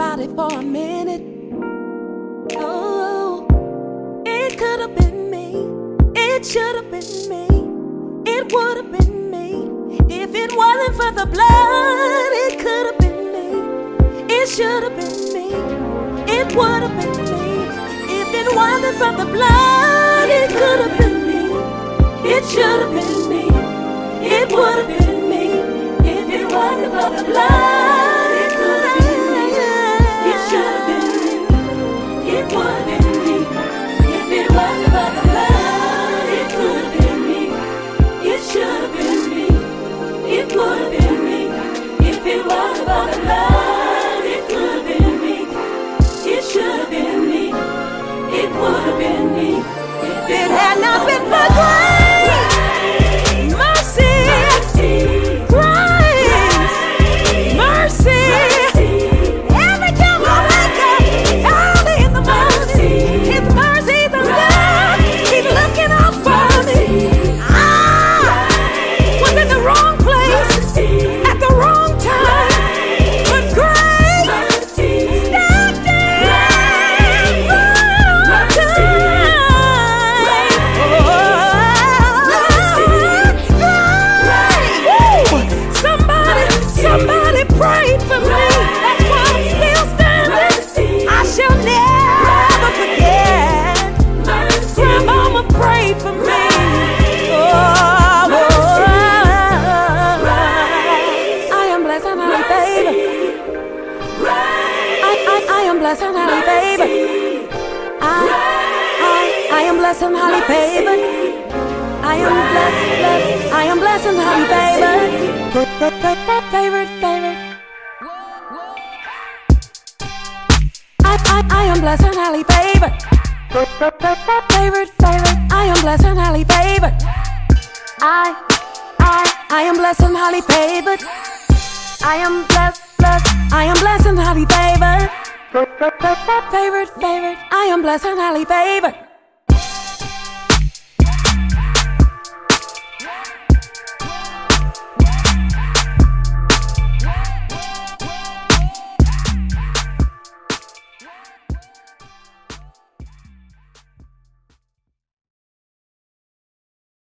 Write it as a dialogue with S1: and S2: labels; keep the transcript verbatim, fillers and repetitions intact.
S1: somebody for a minute. Oh, it could have been me. It should have been me. It would have been me. If it wasn't for the blood, it could have been me. It should have been me. It would have been me. If it wasn't for the blood, it could have been me. It should have been me. It would have been me. If it wasn't for the blood, it could have been me. It should have been me. It would have been me. If it wasn't for the blood, it could have been me. It should have been me. It would have been me. If it wasn't for the blood, it could have been me. It should have been me. It would have been me. If it had not been for grace, mercy, grace, mercy. Every time I wake up early in the morning, His mercies are there. He's looking out for me. I was in the wrong place at the wrong time, but grace stepped in right on time. Somebody, somebody prayed for me. That's why I'm still standing. I shall never forget. Grandmama prayed for me. Oh, I am blessed and highly favored. I, I, I am blessed and highly favored. I, I, I am blessed and highly favored. I am blessed, blessed. I am blessed and highly favored. Favorite, favorite. I, I, I am blessed and highly favored. Favorite, favorite. I am blessed and highly favored. I, I, I am blessed and highly favored. I am blessed, blessed. I am blessed and highly favored. Favorite, favorite. I am blessed and highly favored.